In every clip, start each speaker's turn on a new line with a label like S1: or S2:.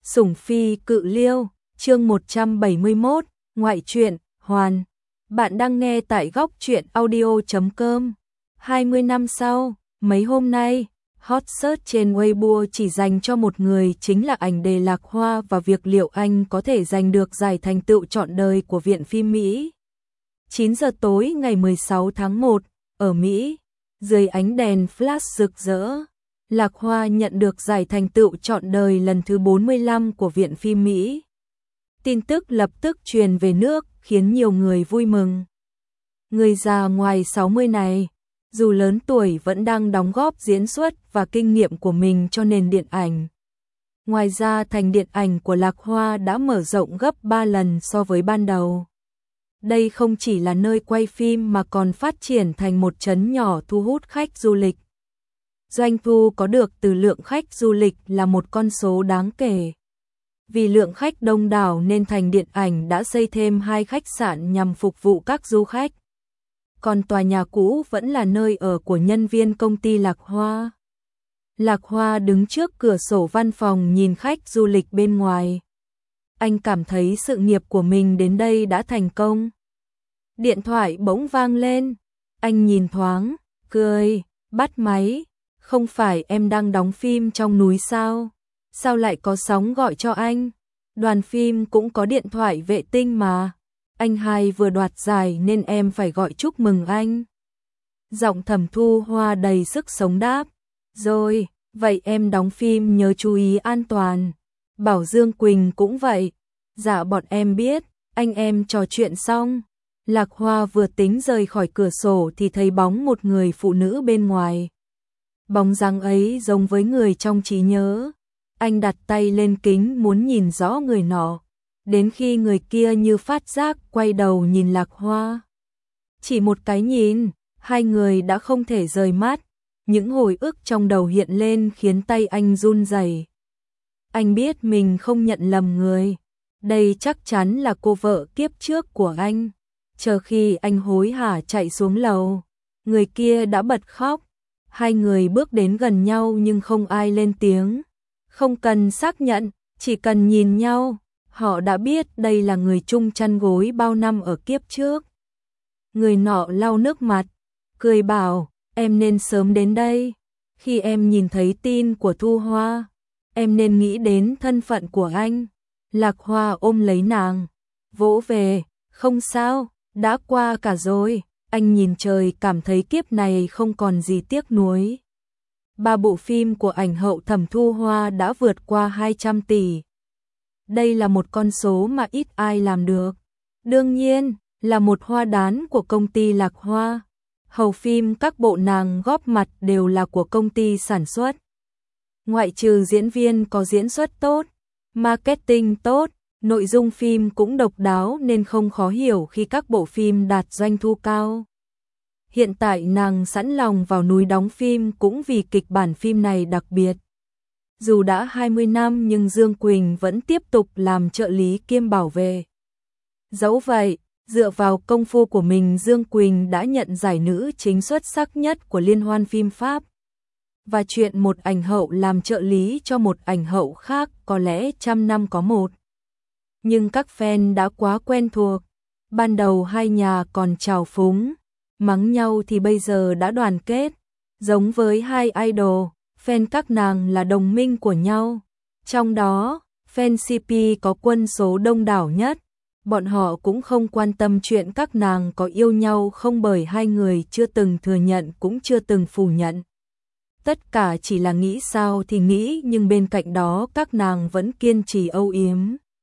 S1: Sủng phi cự liêu, chương 171, ngoại truyện, hoàn. Bạn đang nghe tại góc truyện audio.com. 20 năm sau, mấy hôm nay, hot search trên Weibo chỉ dành cho một người, chính là ảnh đề Lạc Hoa và việc liệu anh có thể giành được giải thành tựu trọn đời của Viện phim Mỹ. 9 giờ tối ngày 16 tháng 1, ở Mỹ, dưới ánh đèn flash rực rỡ, Lạc Hoa nhận được giải thành tựu trọn đời lần thứ 45 của Viện phim Mỹ. Tin tức lập tức truyền về nước, khiến nhiều người vui mừng. Người già ngoài 60 này, dù lớn tuổi vẫn đang đóng góp diễn xuất và kinh nghiệm của mình cho nền điện ảnh. Ngoài ra, thành điện ảnh của Lạc Hoa đã mở rộng gấp 3 lần so với ban đầu. Đây không chỉ là nơi quay phim mà còn phát triển thành một trấn nhỏ thu hút khách du lịch. Doanh thu có được từ lượng khách du lịch là một con số đáng kể. Vì lượng khách đông đảo nên thành điện ảnh đã xây thêm 2 khách sạn nhằm phục vụ các du khách. Còn tòa nhà cũ vẫn là nơi ở của nhân viên công ty Lạc Hoa. Lạc Hoa đứng trước cửa sổ văn phòng nhìn khách du lịch bên ngoài. Anh cảm thấy sự nghiệp của mình đến đây đã thành công. Điện thoại bỗng vang lên. Anh nhìn thoáng, cười, bắt máy. Không phải em đang đóng phim trong núi sao? Sao lại có sóng gọi cho anh? Đoàn phim cũng có điện thoại vệ tinh mà. Anh hai vừa đoạt giải nên em phải gọi chúc mừng anh. Giọng Thẩm Thu Hoa đầy sức sống đáp. Rồi, vậy em đóng phim nhớ chú ý an toàn. Bảo Dương Quỳnh cũng vậy. Dạ bọn em biết, anh em trò chuyện xong. Lạc Hoa vừa tính rời khỏi cửa sổ thì thấy bóng một người phụ nữ bên ngoài. Bóng dáng ấy giống với người trong trí nhớ. Anh đặt tay lên kính muốn nhìn rõ người nọ. Đến khi người kia như phát giác quay đầu nhìn Lạc Hoa. Chỉ một cái nhìn, hai người đã không thể rời mắt. Những hồi ức trong đầu hiện lên khiến tay anh run rẩy. Anh biết mình không nhận lầm người. Đây chắc chắn là cô vợ kiếp trước của anh. Chờ khi anh hối hả chạy xuống lầu, người kia đã bật khóc. Hai người bước đến gần nhau nhưng không ai lên tiếng. Không cần xác nhận, chỉ cần nhìn nhau, họ đã biết đây là người chung chăn gối bao năm ở kiếp trước. Người nọ lau nước mặt, cười bảo, em nên sớm đến đây. Khi em nhìn thấy tin của Thu Hoa, em nên nghĩ đến thân phận của anh. Lạc Hoa ôm lấy nàng, vỗ về, không sao, đã qua cả rồi. Anh nhìn trời cảm thấy kiếp này không còn gì tiếc nuối. 3 bộ phim của ảnh hậu Thẩm Thu Hoa đã vượt qua 200 tỷ. Đây là một con số mà ít ai làm được. Đương nhiên, là một hoa đán của công ty Lạc Hoa. Hầu phim các bộ nàng góp mặt đều là của công ty sản xuất. Ngoại trừ diễn viên có diễn xuất tốt, marketing tốt, nội dung phim cũng độc đáo nên không khó hiểu khi các bộ phim đạt doanh thu cao. Hiện tại nàng sẵn lòng vào núi đóng phim cũng vì kịch bản phim này đặc biệt. Dù đã 20 năm nhưng Dương Quỳnh vẫn tiếp tục làm trợ lý kiêm bảo vệ. Dẫu vậy, dựa vào công phu của mình, Dương Quỳnh đã nhận giải nữ chính xuất sắc nhất của Liên hoan phim Pháp. Và chuyện một ảnh hậu làm trợ lý cho một ảnh hậu khác có lẽ trăm năm có một. Nhưng các fan đã quá quen thuộc. Ban đầu hai nhà còn trào phúng, mắng nhau thì bây giờ đã đoàn kết. Giống với hai idol, fan các nàng là đồng minh của nhau. Trong đó, fan CP có quân số đông đảo nhất. Bọn họ cũng không quan tâm chuyện các nàng có yêu nhau không, bởi hai người chưa từng thừa nhận cũng chưa từng phủ nhận. Tất cả chỉ là nghĩ sao thì nghĩ, nhưng bên cạnh đó các nàng vẫn kiên trì âu yếm.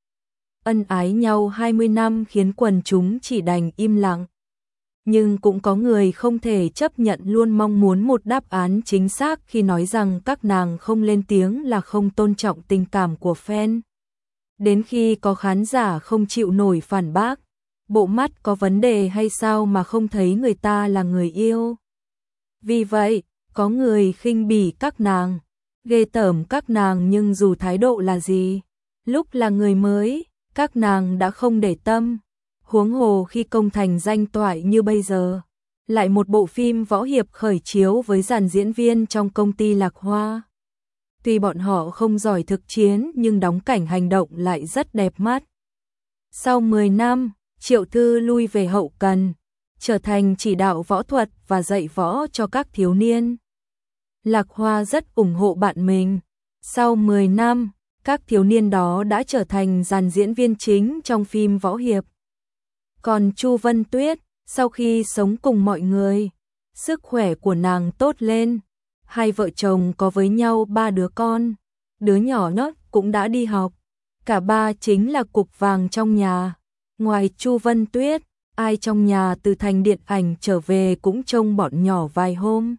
S1: Ân ái nhau 20 năm khiến quần chúng chỉ đành im lặng. Nhưng cũng có người không thể chấp nhận, luôn mong muốn một đáp án chính xác khi nói rằng các nàng không lên tiếng là không tôn trọng tình cảm của fan. Đến khi có khán giả không chịu nổi phản bác, bộ mắt có vấn đề hay sao mà không thấy người ta là người yêu. Vì vậy, có người khinh bỉ các nàng, ghê tởm các nàng, nhưng dù thái độ là gì, lúc là người mới, các nàng đã không để tâm. Huống hồ khi công thành danh toại như bây giờ, lại một bộ phim võ hiệp khởi chiếu với dàn diễn viên trong công ty Lạc Hoa. Tuy bọn họ không giỏi thực chiến nhưng đóng cảnh hành động lại rất đẹp mắt. Sau 10 năm, Triệu Thư lui về hậu cần, trở thành chỉ đạo võ thuật và dạy võ cho các thiếu niên. Lạc Hoa rất ủng hộ bạn mình. Sau 10 năm, các thiếu niên đó đã trở thành dàn diễn viên chính trong phim võ hiệp. Còn Chu Vân Tuyết, sau khi sống cùng mọi người, sức khỏe của nàng tốt lên. Hai vợ chồng có với nhau 3 đứa con, đứa nhỏ nhất cũng đã đi học. Cả ba chính là cục vàng trong nhà. Ngoài Chu Vân Tuyết, ai trong nhà từ thành điện ảnh trở về cũng trông bọn nhỏ vài hôm.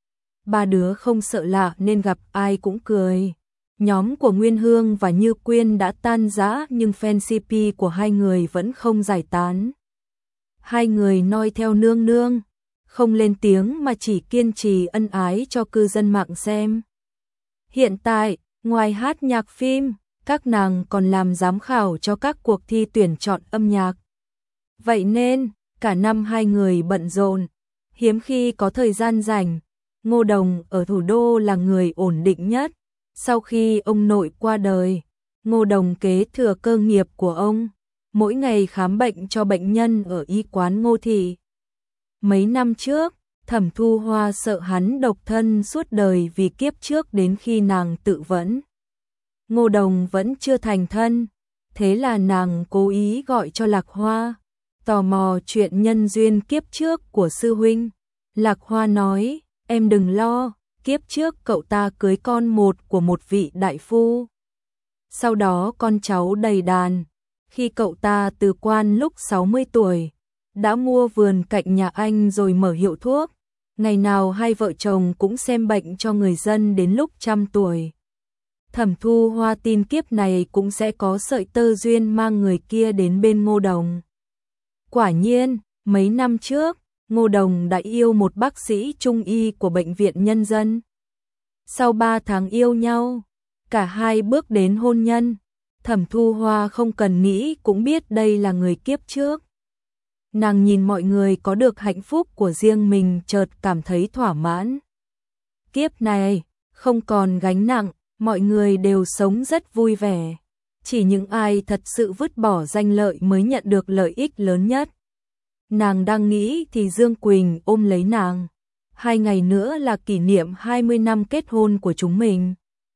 S1: 3 đứa không sợ lạ nên gặp ai cũng cười. Nhóm của Nguyên Hương và Như Quyên đã tan rã nhưng fan CP của hai người vẫn không giải tán. Hai người noi theo nương nương, không lên tiếng mà chỉ kiên trì ân ái cho cư dân mạng xem. Hiện tại, ngoài hát nhạc phim, các nàng còn làm giám khảo cho các cuộc thi tuyển chọn âm nhạc. Vậy nên, cả năm hai người bận rộn, hiếm khi có thời gian rảnh. Ngô Đồng ở thủ đô là người ổn định nhất. Sau khi ông nội qua đời, Ngô Đồng kế thừa cơ nghiệp của ông, mỗi ngày khám bệnh cho bệnh nhân ở y quán Ngô Thị. Mấy năm trước, Thẩm Thu Hoa sợ hắn độc thân suốt đời vì kiếp trước đến khi nàng tự vẫn. Ngô Đồng vẫn chưa thành thân, thế là nàng cố ý gọi cho Lạc Hoa, tò mò chuyện nhân duyên kiếp trước của sư huynh. Lạc Hoa nói, em đừng lo, kiếp trước cậu ta cưới con một của một vị đại phu. Sau đó con cháu đầy đàn, khi cậu ta từ quan lúc 60 tuổi, đã mua vườn cạnh nhà anh rồi mở hiệu thuốc. Ngày nào hai vợ chồng cũng xem bệnh cho người dân đến lúc 100 tuổi. Thẩm Thu Hoa tin kiếp này cũng sẽ có sợi tơ duyên mang người kia đến bên Ngô Đồng. Quả nhiên, mấy năm trước, Ngô Đồng đã yêu một bác sĩ trung y của Bệnh viện Nhân dân. Sau 3 tháng yêu nhau, cả hai bước đến hôn nhân. Thẩm Thu Hoa không cần nghĩ cũng biết đây là người kiếp trước. Nàng nhìn mọi người có được hạnh phúc của riêng mình chợt cảm thấy thỏa mãn. Kiếp này, không còn gánh nặng, mọi người đều sống rất vui vẻ. Chỉ những ai thật sự vứt bỏ danh lợi mới nhận được lợi ích lớn nhất. Nàng đang nghĩ thì Dương Quỳnh ôm lấy nàng. 2 ngày nữa là kỷ niệm 20 năm kết hôn của chúng mình.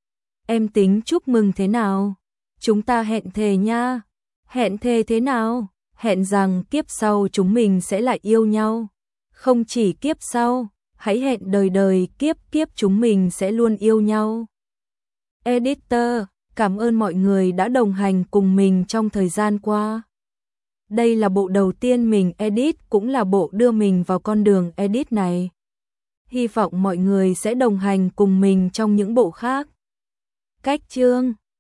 S1: Em tính chúc mừng thế nào? Chúng ta hẹn thề nha. Hẹn thề thế nào? Hẹn rằng kiếp sau chúng mình sẽ lại yêu nhau. Không chỉ kiếp sau, hãy hẹn đời đời kiếp kiếp chúng mình sẽ luôn yêu nhau. Editor, cảm ơn mọi người đã đồng hành cùng mình trong thời gian qua. Đây là bộ đầu tiên mình edit cũng là bộ đưa mình vào con đường edit này. Hy vọng mọi người sẽ đồng hành cùng mình trong những bộ khác. Cách chương